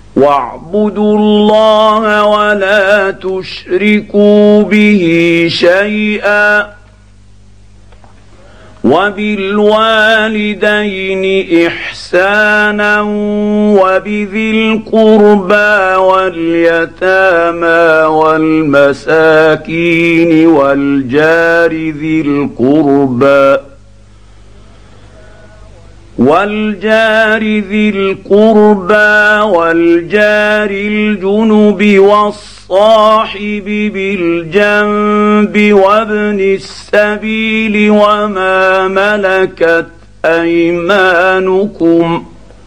واعبدوا الله ولا تشركوا به شيئا وبالوالدين إحسانا وبذي القربى واليتامى والمساكين والجار ذي القربى والجار الجنب والصاحب بالجنب وابن السبيل وما ملكت أيمانكم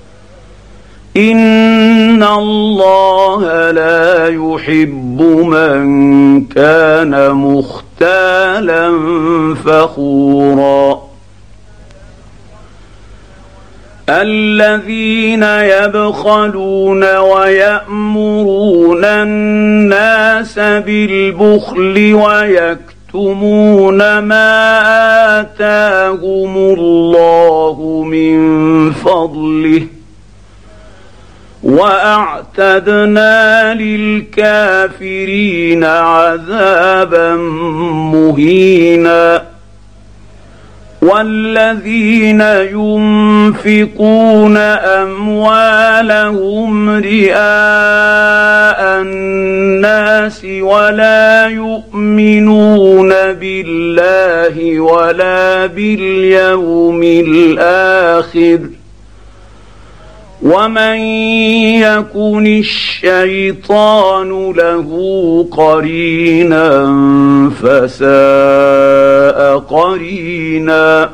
إن الله لا يحب من كان مختالا فخورا الذين يبخلون ويأمرون الناس بالبخل ويكتمون ما آتاهم الله من فضله وأعتدنا للكافرين عذابا مهينا والذين ينفقون أموالهم رئاء الناس ولا يؤمنون بالله ولا باليوم الآخر ومن يكن الشيطان له قرينا فساء قرينا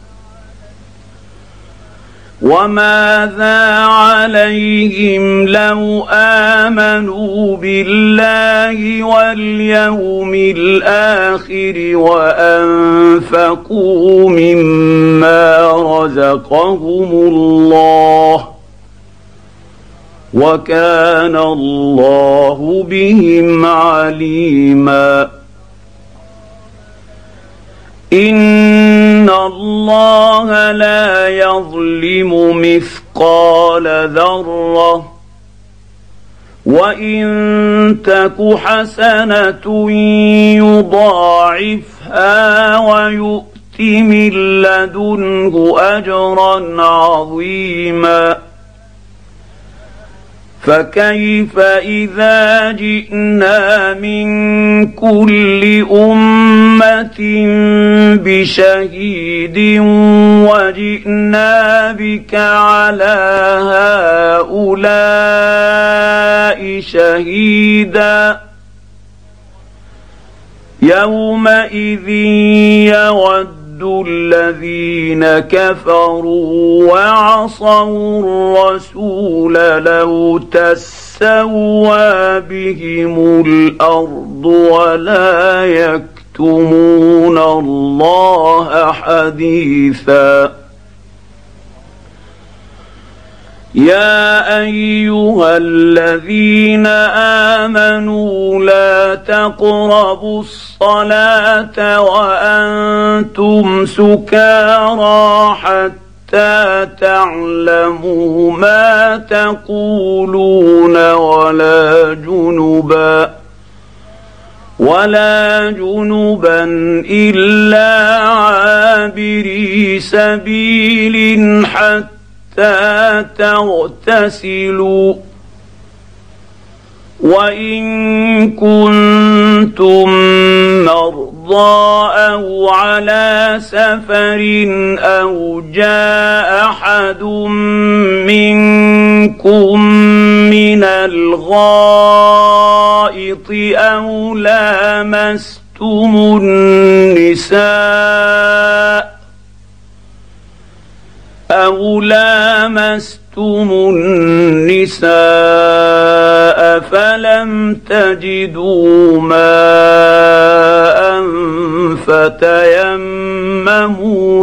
وماذا عليهم لو آمنوا بالله واليوم الآخر وأنفقوا مما رزقهم الله وكان الله بهم عليما إن الله لا يظلم مثقال ذرة وإن تك حسنة يضاعفها ويؤت من لدنه أجرا عظيما فكيف إذا جئنا من كل أمة بشهيد وجئنا بك على هؤلاء شهيدا يومئذ يود الذين كفروا وعصوا الرسول لو تسوى بهم الأرض ولا يكتمون الله حديثا يا أيها الذين آمنوا لا تقربوا الصلاة وأنتم سكارى حتى تعلموا ما تقولون ولا جنبا إلا عابري سبيل حتى تغتسلوا وإن كنتم مرضى أو على سفر أو جاء أحد منكم من الغائط أو لامستم النساء فلم تجدوا ماء فتيمموا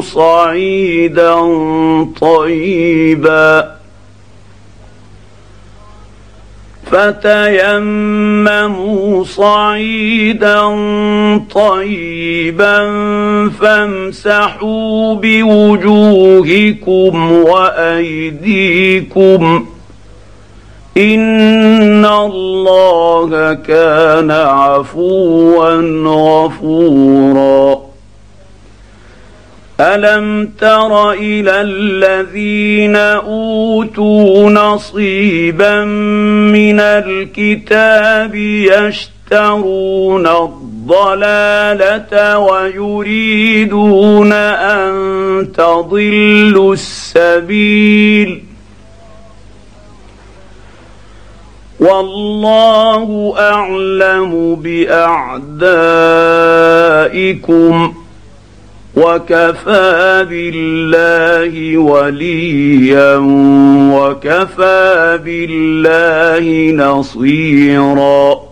صعيدا طيبا فامسحوا بوجوهكم وأيديكم ان الله كان عفوا غفورا. الم تر الى الذين اوتوا نصيبا من الكتاب يشترون الضلاله ويريدون ان تضلوا السبيل والله اعلم باعدائكم وكفى بالله وليا وكفى بالله نصيرا.